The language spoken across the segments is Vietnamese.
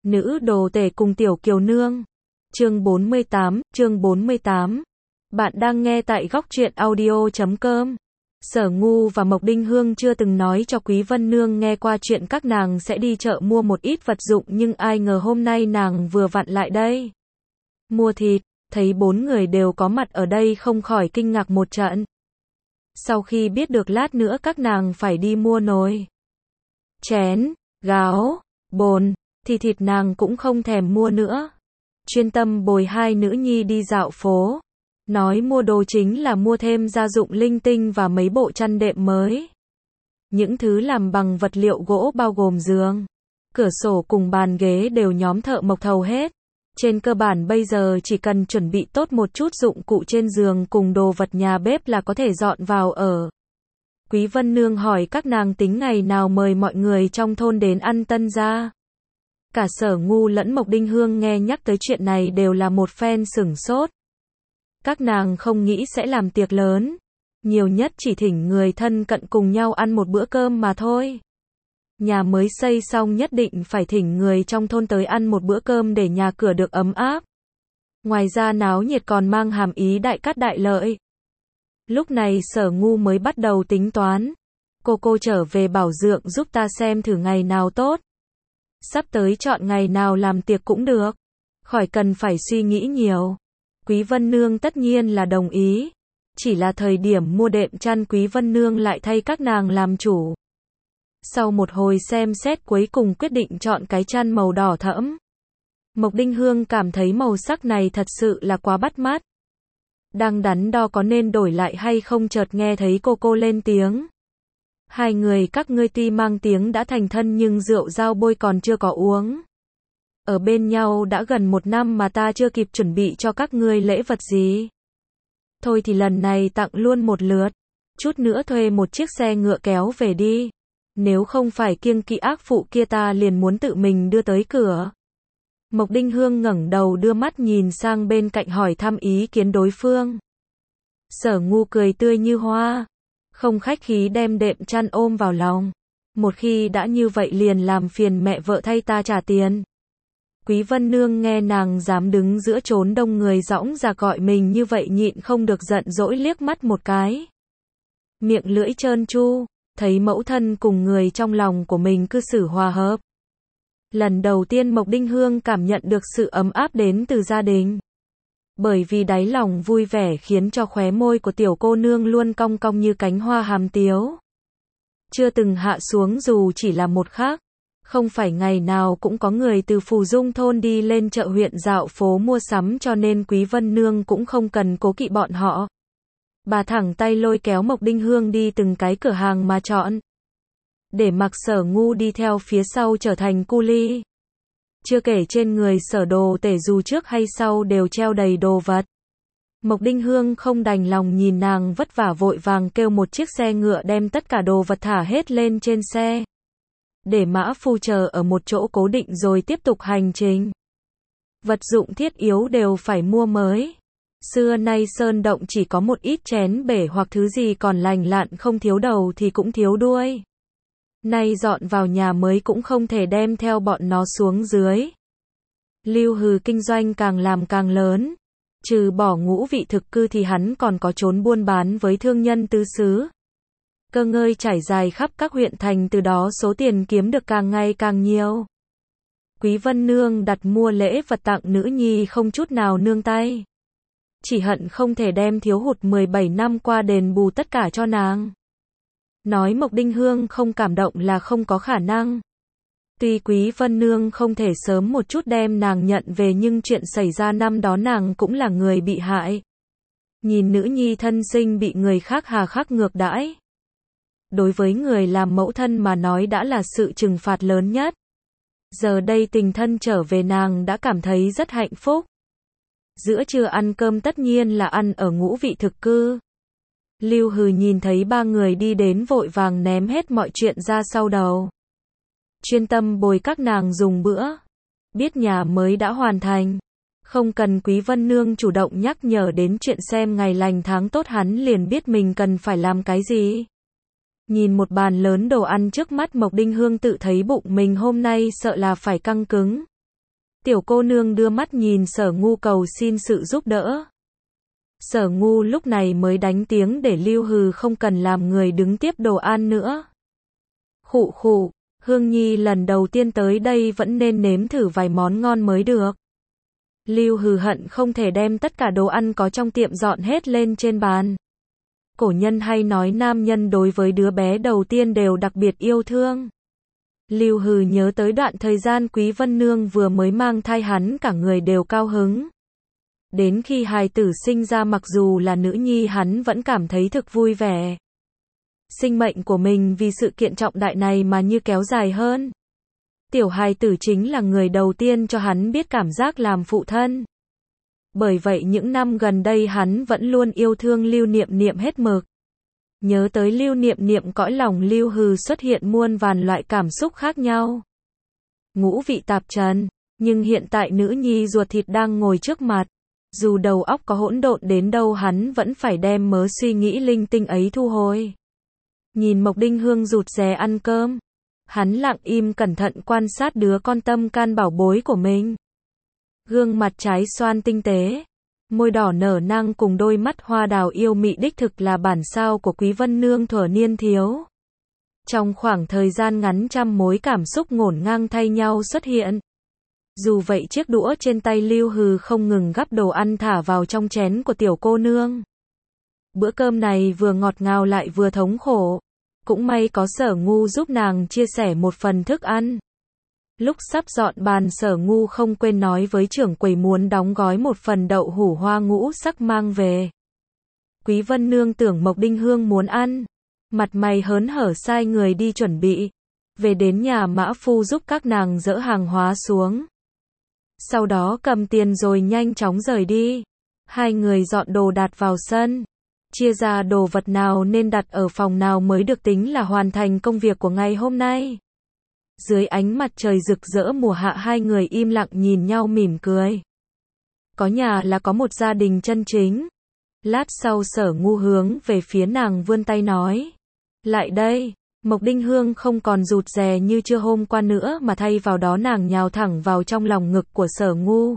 Nữ đồ tể cùng tiểu kiều nương. Chương 48. Bạn đang nghe tại góc truyện audio.com. Sở Ngu và Mộc Đinh Hương chưa từng nói cho Quý Vân Nương nghe qua chuyện các nàng sẽ đi chợ mua một ít vật dụng, nhưng ai ngờ hôm nay nàng vừa vặn lại đây. Mua thịt, thấy 4 người đều có mặt ở đây không khỏi kinh ngạc một trận. Sau khi biết được lát nữa các nàng phải đi mua nồi, chén, gáo, bồn, thì thịt nàng cũng không thèm mua nữa. Chuyên tâm bồi hai nữ nhi đi dạo phố. Nói mua đồ chính là mua thêm gia dụng linh tinh và mấy bộ chăn đệm mới. Những thứ làm bằng vật liệu gỗ bao gồm giường, cửa sổ cùng bàn ghế đều nhóm thợ mộc thầu hết. Trên cơ bản bây giờ chỉ cần chuẩn bị tốt một chút dụng cụ trên giường cùng đồ vật nhà bếp là có thể dọn vào ở. Quý Vân Nương hỏi các nàng tính ngày nào mời mọi người trong thôn đến ăn tân gia. Cả Sở Ngu lẫn Mộc Đinh Hương nghe nhắc tới chuyện này đều là một phen sửng sốt. Các nàng không nghĩ sẽ làm tiệc lớn, nhiều nhất chỉ thỉnh người thân cận cùng nhau ăn một bữa cơm mà thôi. Nhà mới xây xong nhất định phải thỉnh người trong thôn tới ăn một bữa cơm để nhà cửa được ấm áp. Ngoài ra náo nhiệt còn mang hàm ý đại cát đại lợi. Lúc này Sở Ngu mới bắt đầu tính toán. Cô trở về bảo dượng giúp ta xem thử ngày nào tốt. Sắp tới chọn ngày nào làm tiệc cũng được. Khỏi cần phải suy nghĩ nhiều. Quý Vân Nương tất nhiên là đồng ý. Chỉ là thời điểm mua đệm chăn Quý Vân Nương lại thay các nàng làm chủ. Sau một hồi xem xét cuối cùng quyết định chọn cái chăn màu đỏ thẫm. Mộc Đinh Hương cảm thấy màu sắc này thật sự là quá bắt mắt. Đang đắn đo có nên đổi lại hay không, chợt nghe thấy cô lên tiếng. Hai người các ngươi tuy mang tiếng đã thành thân nhưng rượu dao bôi còn chưa có uống. Ở bên nhau đã gần 1 năm mà ta chưa kịp chuẩn bị cho các ngươi lễ vật gì. Thôi thì lần này tặng luôn một lượt. Chút nữa thuê một chiếc xe ngựa kéo về đi. Nếu không phải kiêng kỵ ác phụ kia ta liền muốn tự mình đưa tới cửa. Mộc Đinh Hương ngẩng đầu đưa mắt nhìn sang bên cạnh hỏi thăm ý kiến đối phương. Sở Ngu cười tươi như hoa, không khách khí đem đệm chăn ôm vào lòng. Một khi đã như vậy liền làm phiền mẹ vợ thay ta trả tiền. Quý Vân Nương nghe nàng dám đứng giữa chốn đông người dõng dạc gọi mình như vậy nhịn không được giận dỗi liếc mắt một cái. Miệng lưỡi trơn tru, thấy mẫu thân cùng người trong lòng của mình cư xử hòa hợp. Lần đầu tiên Mộc Đinh Hương cảm nhận được sự ấm áp đến từ gia đình. Bởi vì đáy lòng vui vẻ khiến cho khóe môi của tiểu cô nương luôn cong cong như cánh hoa hàm tiếu. Chưa từng hạ xuống dù chỉ là một khắc. Không phải ngày nào cũng có người từ Phù Dung thôn đi lên chợ huyện dạo phố mua sắm, cho nên Quý Vân Nương cũng không cần cố kỵ bọn họ. Bà thẳng tay lôi kéo Mộc Đinh Hương đi từng cái cửa hàng mà chọn. Để mặc Sở Ngu đi theo phía sau trở thành cu li. Chưa kể trên người Sở đồ tể dù trước hay sau đều treo đầy đồ vật. Mộc Đinh Hương không đành lòng nhìn nàng vất vả vội vàng kêu một chiếc xe ngựa đem tất cả đồ vật thả hết lên trên xe. Để mã phu chờ ở một chỗ cố định rồi tiếp tục hành trình. Vật dụng thiết yếu đều phải mua mới. Xưa nay sơn động chỉ có một ít chén bể hoặc thứ gì còn lành lặn không thiếu đầu thì cũng thiếu đuôi. Nay dọn vào nhà mới cũng không thể đem theo bọn nó xuống dưới. Lưu Hừ kinh doanh càng làm càng lớn. Trừ bỏ ngũ vị thực cư thì hắn còn có trốn buôn bán với thương nhân tứ xứ. Cơ ngơi trải dài khắp các huyện thành, từ đó số tiền kiếm được càng ngày càng nhiều. Quý Vân Nương đặt mua lễ vật tặng nữ nhi không chút nào nương tay. Chỉ hận không thể đem thiếu hụt 17 năm qua đền bù tất cả cho nàng. Nói Mộc Đinh Hương không cảm động là không có khả năng. Tuy Quý Vân Nương không thể sớm một chút đem nàng nhận về nhưng chuyện xảy ra năm đó nàng cũng là người bị hại. Nhìn nữ nhi thân sinh bị người khác hà khắc ngược đãi. Đối với người làm mẫu thân mà nói đã là sự trừng phạt lớn nhất. Giờ đây tình thân trở về nàng đã cảm thấy rất hạnh phúc. Giữa trưa ăn cơm tất nhiên là ăn ở ngũ vị thực cư. Lưu Hừ nhìn thấy 3 người đi đến vội vàng ném hết mọi chuyện ra sau đầu. Chuyên tâm bồi các nàng dùng bữa. Biết nhà mới đã hoàn thành. Không cần Quý Vân Nương chủ động nhắc nhở đến chuyện xem ngày lành tháng tốt, hắn liền biết mình cần phải làm cái gì. Nhìn một bàn lớn đồ ăn trước mắt Mộc Đinh Hương tự thấy bụng mình hôm nay sợ là phải căng cứng. Tiểu cô nương đưa mắt nhìn Sở Ngu cầu xin sự giúp đỡ. Sở Ngu lúc này mới đánh tiếng để Lưu Hừ không cần làm người đứng tiếp đồ ăn nữa. Khụ khụ, Hương Nhi lần đầu tiên tới đây vẫn nên nếm thử vài món ngon mới được. Lưu Hừ hận không thể đem tất cả đồ ăn có trong tiệm dọn hết lên trên bàn. Cổ nhân hay nói nam nhân đối với đứa bé đầu tiên đều đặc biệt yêu thương. Lưu Hừ nhớ tới đoạn thời gian Quý Vân Nương vừa mới mang thai hắn cả người đều cao hứng. Đến khi hài tử sinh ra mặc dù là nữ nhi hắn vẫn cảm thấy thực vui vẻ. Sinh mệnh của mình vì sự kiện trọng đại này mà như kéo dài hơn. Tiểu hài tử chính là người đầu tiên cho hắn biết cảm giác làm phụ thân. Bởi vậy những năm gần đây hắn vẫn luôn yêu thương Lưu Niệm Niệm hết mực. Nhớ tới Lưu Niệm Niệm cõi lòng Lưu Hừ xuất hiện muôn vàn loại cảm xúc khác nhau. Ngũ vị tạp trần, nhưng hiện tại nữ nhi ruột thịt đang ngồi trước mặt. Dù đầu óc có hỗn độn đến đâu hắn vẫn phải đem mớ suy nghĩ linh tinh ấy thu hồi. Nhìn Mộc Đinh Hương rụt rè ăn cơm. Hắn lặng im cẩn thận quan sát đứa con tâm can bảo bối của mình. Gương mặt trái xoan tinh tế, môi đỏ nở nang cùng đôi mắt hoa đào yêu mị đích thực là bản sao của Quý Vân Nương thuở niên thiếu. Trong khoảng thời gian ngắn trăm mối cảm xúc ngổn ngang thay nhau xuất hiện. Dù vậy chiếc đũa trên tay Lưu Hừ không ngừng gắp đồ ăn thả vào trong chén của tiểu cô nương. Bữa cơm này vừa ngọt ngào lại vừa thống khổ. Cũng may có Sở Ngu giúp nàng chia sẻ một phần thức ăn. Lúc sắp dọn bàn Sở Ngu không quên nói với trưởng quầy muốn đóng gói một phần đậu hũ hoa ngũ sắc mang về. Quý Vân Nương tưởng Mộc Đinh Hương muốn ăn. Mặt mày hớn hở sai người đi chuẩn bị. Về đến nhà mã phu giúp các nàng dỡ hàng hóa xuống. Sau đó cầm tiền rồi nhanh chóng rời đi. Hai người dọn đồ đạc vào sân. Chia ra đồ vật nào nên đặt ở phòng nào mới được tính là hoàn thành công việc của ngày hôm nay. Dưới ánh mặt trời rực rỡ mùa hạ hai người im lặng nhìn nhau mỉm cười. Có nhà là có một gia đình chân chính. Lát sau Sở Ngu hướng về phía nàng vươn tay nói. Lại đây, Mộc Đinh Hương không còn rụt rè như chưa hôm qua nữa mà thay vào đó nàng nhào thẳng vào trong lòng ngực của Sở Ngu.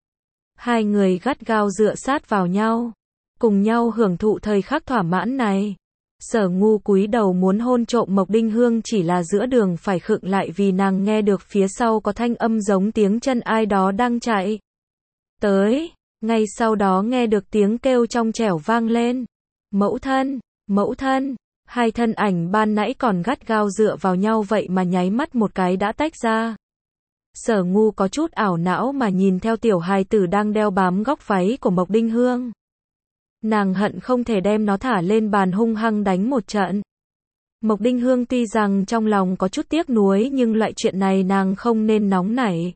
Hai người gắt gao dựa sát vào nhau. Cùng nhau hưởng thụ thời khắc thỏa mãn này. Sở Ngu cúi đầu muốn hôn trộm Mộc Đinh Hương chỉ là giữa đường phải khựng lại vì nàng nghe được phía sau có thanh âm giống tiếng chân ai đó đang chạy tới. Ngay sau đó nghe được tiếng kêu trong trẻo vang lên. Mẫu thân, mẫu thân. Hai thân ảnh ban nãy còn gắt gao dựa vào nhau vậy mà nháy mắt một cái đã tách ra. Sở Ngu có chút ảo não mà nhìn theo tiểu hài tử đang đeo bám góc váy của Mộc Đinh Hương. Nàng hận không thể đem nó thả lên bàn hung hăng đánh một trận. Mộc Đinh Hương tuy rằng trong lòng có chút tiếc nuối nhưng loại chuyện này nàng không nên nóng nảy.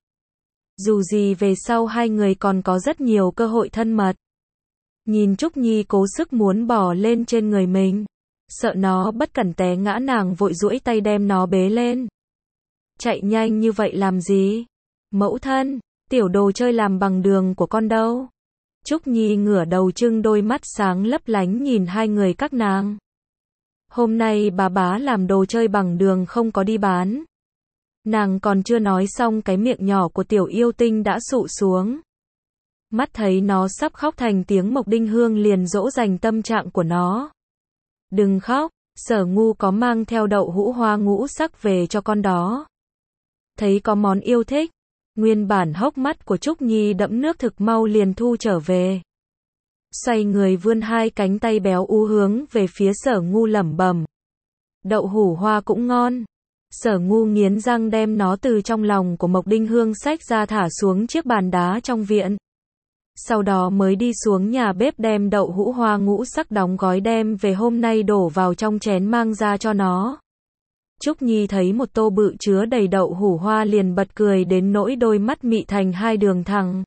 Dù gì về sau hai người còn có rất nhiều cơ hội thân mật. Nhìn Trúc Nhi cố sức muốn bò lên trên người mình. Sợ nó bất cẩn té ngã nàng vội duỗi tay đem nó bế lên. Chạy nhanh như vậy làm gì? Mẫu thân, tiểu đồ chơi làm bằng đường của con đâu? Trúc Nhi ngửa đầu trưng đôi mắt sáng lấp lánh nhìn hai người các nàng. Hôm nay bà bá làm đồ chơi bằng đường không có đi bán. Nàng còn chưa nói xong cái miệng nhỏ của tiểu yêu tinh đã sụ xuống. Mắt thấy nó sắp khóc thành tiếng Mộc Đinh Hương liền dỗ dành tâm trạng của nó. Đừng khóc, Sở Ngu có mang theo đậu hũ hoa ngũ sắc về cho con đó. Thấy có món yêu thích. Nguyên bản hốc mắt của Trúc Nhi đẫm nước thực mau liền thu trở về. Xoay người vươn hai cánh tay béo ú hướng về phía Sở Ngu lẩm bẩm. Đậu hũ hoa cũng ngon. Sở Ngu nghiến răng đem nó từ trong lòng của Mộc Đinh Hương xách ra thả xuống chiếc bàn đá trong viện. Sau đó mới đi xuống nhà bếp đem đậu hũ hoa ngũ sắc đóng gói đem về hôm nay đổ vào trong chén mang ra cho nó. Trúc Nhi thấy một tô bự chứa đầy đậu hũ hoa liền bật cười đến nỗi đôi mắt mị thành hai đường thẳng.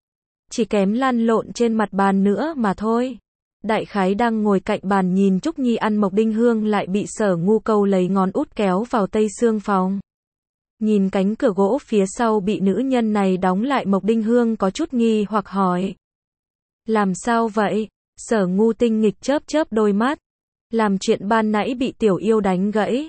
Chỉ kém lăn lộn trên mặt bàn nữa mà thôi. Đại khái đang ngồi cạnh bàn nhìn Trúc Nhi ăn Mộc Đinh Hương lại bị Sở Ngu câu lấy ngón út kéo vào tây xương phòng. Nhìn cánh cửa gỗ phía sau bị nữ nhân này đóng lại Mộc Đinh Hương có chút nghi hoặc hỏi. Làm sao vậy? Sở Ngu tinh nghịch chớp chớp đôi mắt. Làm chuyện ban nãy bị tiểu yêu đánh gãy.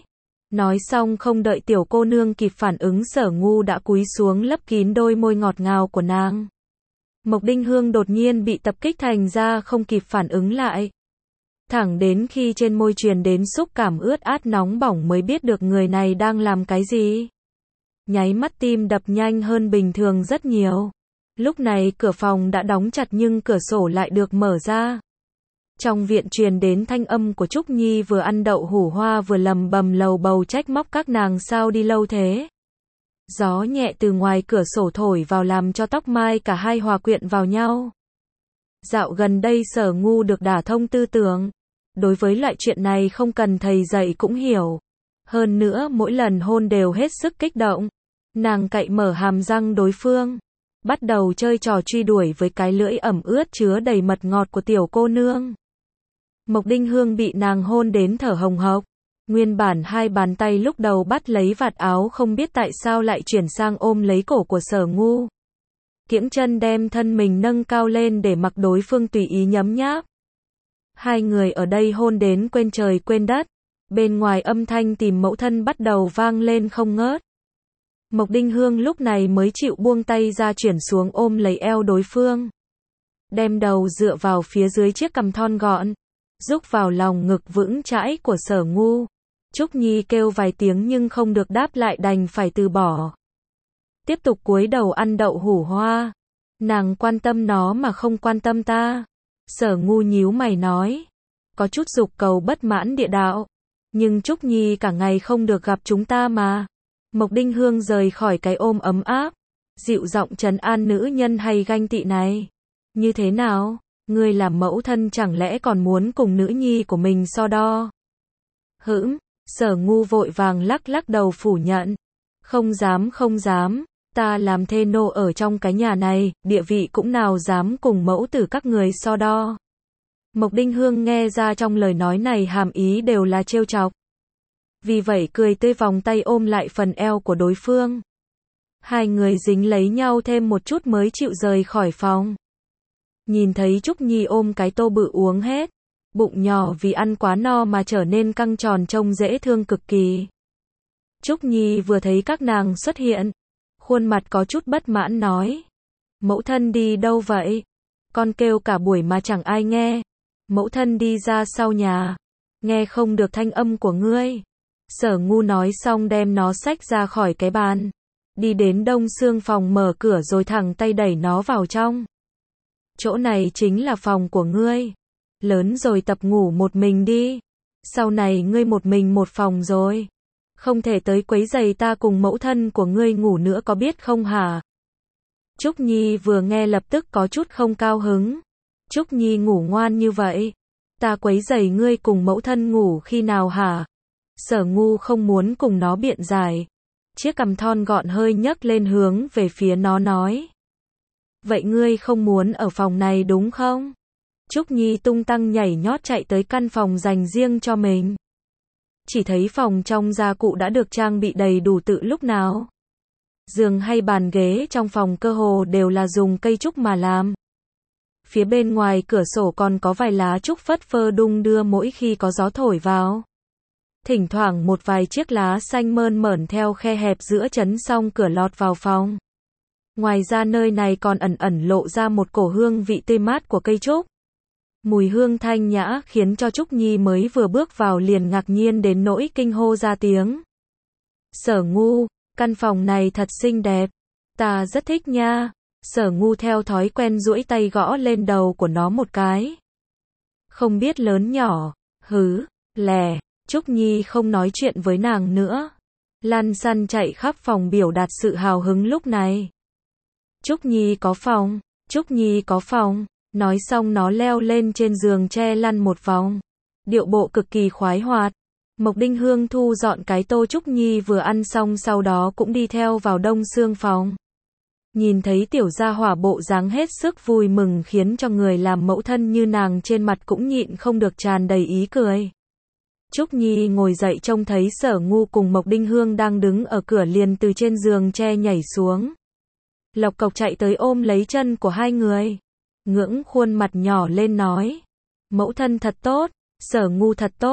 Nói xong không đợi tiểu cô nương kịp phản ứng, Sở Ngu đã cúi xuống lấp kín đôi môi ngọt ngào của nàng. Mộc Đinh Hương đột nhiên bị tập kích thành ra không kịp phản ứng lại. Thẳng đến khi trên môi truyền đến xúc cảm ướt át nóng bỏng mới biết được người này đang làm cái gì. Nháy mắt tim đập nhanh hơn bình thường rất nhiều. Lúc này cửa phòng đã đóng chặt nhưng cửa sổ lại được mở ra. Trong viện truyền đến thanh âm của Trúc Nhi vừa ăn đậu hủ hoa vừa lầm bầm lầu bầu trách móc các nàng sao đi lâu thế. Gió nhẹ từ ngoài cửa sổ thổi vào làm cho tóc mai cả hai hòa quyện vào nhau. Dạo gần đây Sở Ngu được đả thông tư tưởng. Đối với loại chuyện này không cần thầy dạy cũng hiểu. Hơn nữa mỗi lần hôn đều hết sức kích động. Nàng cạy mở hàm răng đối phương. Bắt đầu chơi trò truy đuổi với cái lưỡi ẩm ướt chứa đầy mật ngọt của tiểu cô nương. Mộc Đinh Hương bị nàng hôn đến thở hồng hộc. Nguyên bản hai bàn tay lúc đầu bắt lấy vạt áo không biết tại sao lại chuyển sang ôm lấy cổ của Sở Ngu. Kiễng chân đem thân mình nâng cao lên để mặc đối phương tùy ý nhấm nháp. Hai người ở đây hôn đến quên trời quên đất. Bên ngoài âm thanh tìm mẫu thân bắt đầu vang lên không ngớt. Mộc Đinh Hương lúc này mới chịu buông tay ra chuyển xuống ôm lấy eo đối phương. Đem đầu dựa vào phía dưới chiếc cằm thon gọn. Rúc vào lòng ngực vững chãi của Sở Ngu. Trúc Nhi kêu vài tiếng nhưng không được đáp lại đành phải từ bỏ. Tiếp tục cúi đầu ăn đậu hủ hoa. Nàng quan tâm nó mà không quan tâm ta. Sở Ngu nhíu mày nói. Có chút dục cầu bất mãn địa đạo. Nhưng Trúc Nhi cả ngày không được gặp chúng ta mà. Mộc Đinh Hương rời khỏi cái ôm ấm áp. Dịu giọng trấn an nữ nhân hay ganh tị này. Như thế nào? Ngươi làm mẫu thân chẳng lẽ còn muốn cùng nữ nhi của mình so đo? Sở Ngu vội vàng lắc lắc đầu phủ nhận. Không dám không dám. Ta làm thê nô ở trong cái nhà này, địa vị cũng nào dám cùng mẫu tử các người so đo. Mộc Đinh Hương nghe ra trong lời nói này hàm ý đều là trêu chọc. Vì vậy cười tươi vòng tay ôm lại phần eo của đối phương. Hai người dính lấy nhau thêm một chút mới chịu rời khỏi phòng. Nhìn thấy Trúc Nhi ôm cái tô bự uống hết. Bụng nhỏ vì ăn quá no mà trở nên căng tròn trông dễ thương cực kỳ. Trúc Nhi vừa thấy các nàng xuất hiện. Khuôn mặt có chút bất mãn nói. Mẫu thân đi đâu vậy? Con kêu cả buổi mà chẳng ai nghe. Mẫu thân đi ra sau nhà. Nghe không được thanh âm của ngươi. Sở Ngu nói xong đem nó xách ra khỏi cái bàn. Đi đến đông xương phòng mở cửa rồi thẳng tay đẩy nó vào trong. Chỗ này chính là phòng của ngươi. Lớn rồi tập ngủ một mình đi. Sau này ngươi một mình một phòng rồi. Không thể tới quấy rầy ta cùng mẫu thân của ngươi ngủ nữa có biết không hả? Trúc Nhi vừa nghe lập tức có chút không cao hứng. Trúc Nhi ngủ ngoan như vậy. Ta quấy rầy ngươi cùng mẫu thân ngủ khi nào hả? Sở Ngu không muốn cùng nó biện giải. Chiếc cằm thon gọn hơi nhấc lên hướng về phía nó nói. Vậy ngươi không muốn ở phòng này đúng không? Trúc Nhi tung tăng nhảy nhót chạy tới căn phòng dành riêng cho mình. Chỉ thấy phòng trong gia cụ đã được trang bị đầy đủ từ lúc nào. Giường hay bàn ghế trong phòng cơ hồ đều là dùng cây trúc mà làm. Phía bên ngoài cửa sổ còn có vài lá trúc phất phơ đung đưa mỗi khi có gió thổi vào. Thỉnh thoảng một vài chiếc lá xanh mơn mởn theo khe hẹp giữa chắn song cửa lọt vào phòng. Ngoài ra nơi này còn ẩn ẩn lộ ra một cổ hương vị tươi mát của cây trúc. Mùi hương thanh nhã khiến cho Trúc Nhi mới vừa bước vào liền ngạc nhiên đến nỗi kinh hô ra tiếng. Sở Ngu, căn phòng này thật xinh đẹp. Ta rất thích nha. Sở Ngu theo thói quen duỗi tay gõ lên đầu của nó một cái. Không biết lớn nhỏ. Lè. Trúc Nhi không nói chuyện với nàng nữa. Lăn xăn chạy khắp phòng biểu đạt sự hào hứng lúc này. Trúc Nhi có phòng. Trúc Nhi có phòng. Nói xong nó leo lên trên giường tre lăn một vòng. Điệu bộ cực kỳ khoái hoạt. Mộc Đinh Hương thu dọn cái tô Trúc Nhi vừa ăn xong sau đó cũng đi theo vào đông xương phòng. Nhìn thấy tiểu gia hỏa bộ dáng hết sức vui mừng khiến cho người làm mẫu thân như nàng trên mặt cũng nhịn không được tràn đầy ý cười. Trúc Nhi ngồi dậy trông thấy Sở Ngu cùng Mộc Đinh Hương đang đứng ở cửa liền từ trên giường tre nhảy xuống. Lộc cộc chạy tới ôm lấy chân của hai người. Ngưỡng khuôn mặt nhỏ lên nói. Mẫu thân thật tốt, Sở Ngu thật tốt.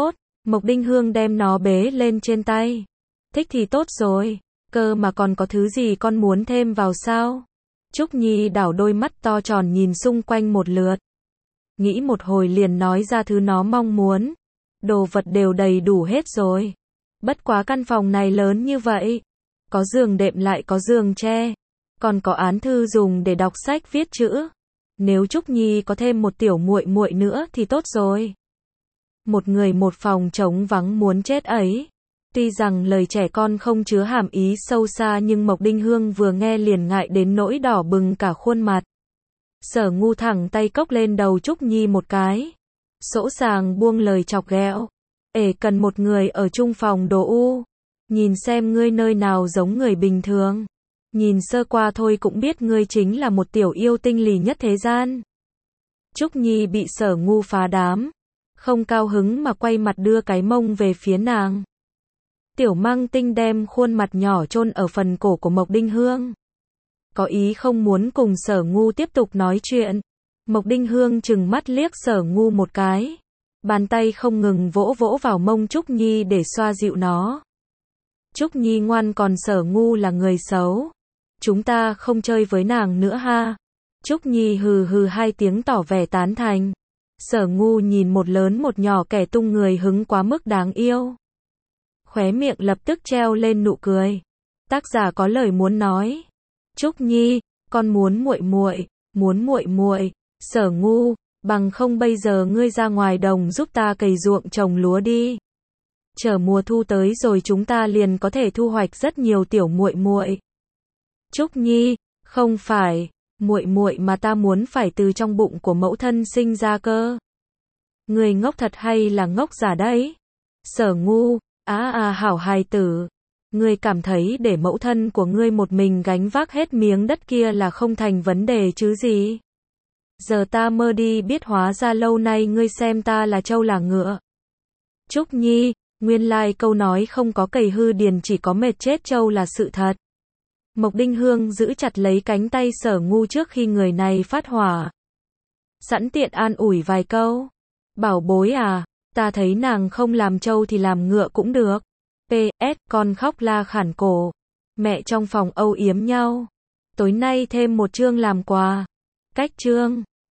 Mộc Đinh Hương đem nó bế lên trên tay. Thích thì tốt rồi, cơ mà còn có thứ gì con muốn thêm vào sao? Trúc Nhi đảo đôi mắt to tròn nhìn xung quanh một lượt. Nghĩ một hồi liền nói ra thứ nó mong muốn. Đồ vật đều đầy đủ hết rồi. Bất quá căn phòng này lớn như vậy. Có giường đệm lại có giường tre. Còn có án thư dùng để đọc sách viết chữ. Nếu Trúc Nhi có thêm một tiểu muội muội nữa thì tốt rồi. Một người một phòng trống vắng muốn chết ấy. Tuy rằng lời trẻ con không chứa hàm ý sâu xa nhưng Mộc Đinh Hương vừa nghe liền ngại đến nỗi đỏ bừng cả khuôn mặt. Sở Ngu thẳng tay cốc lên đầu Trúc Nhi một cái. Sỗ sàng buông lời chọc ghẹo. Cần một người ở chung phòng đồ u. Nhìn xem ngươi nơi nào giống người bình thường. Nhìn sơ qua thôi cũng biết ngươi chính là một tiểu yêu tinh lì nhất thế gian. Trúc Nhi bị Sở Ngu phá đám. Không cao hứng mà quay mặt đưa cái mông về phía nàng. Tiểu Mang Tinh đem khuôn mặt nhỏ chôn ở phần cổ của Mộc Đinh Hương. Có ý không muốn cùng Sở Ngu tiếp tục nói chuyện. Mộc Đinh Hương trừng mắt liếc Sở Ngu một cái. Bàn tay không ngừng vỗ vỗ vào mông Trúc Nhi để xoa dịu nó. Trúc Nhi ngoan còn Sở Ngu là người xấu. Chúng ta không chơi với nàng nữa ha. Trúc Nhi hừ hừ hai tiếng tỏ vẻ tán thành. Sở Ngu nhìn một lớn một nhỏ kẻ tung người hứng quá mức đáng yêu. Khóe miệng lập tức treo lên nụ cười. Tác giả có lời muốn nói. Trúc Nhi, con muốn muội muội. Sở Ngu, bằng không bây giờ ngươi ra ngoài đồng giúp ta cày ruộng trồng lúa đi. Chờ mùa thu tới rồi chúng ta liền có thể thu hoạch rất nhiều tiểu muội muội. Trúc Nhi, không phải, muội muội mà ta muốn phải từ trong bụng của mẫu thân sinh ra cơ. Ngươi ngốc thật hay là ngốc giả đấy? Sở Ngu, hảo hài tử. Ngươi cảm thấy để mẫu thân của ngươi một mình gánh vác hết miếng đất kia là không thành vấn đề chứ gì? Giờ ta mơ đi biết hóa ra lâu nay ngươi xem ta là trâu là ngựa. Trúc Nhi, nguyên lai câu nói không có cày hư điền chỉ có mệt chết trâu là sự thật. Mộc Đinh Hương giữ chặt lấy cánh tay Sở Ngu trước khi người này phát hỏa. Sẵn tiện an ủi vài câu. Bảo bối à, ta thấy nàng không làm trâu thì làm ngựa cũng được. PS, con khóc la khản cổ. Mẹ trong phòng âu yếm nhau. Tối nay thêm một chương làm quà. Cách chương.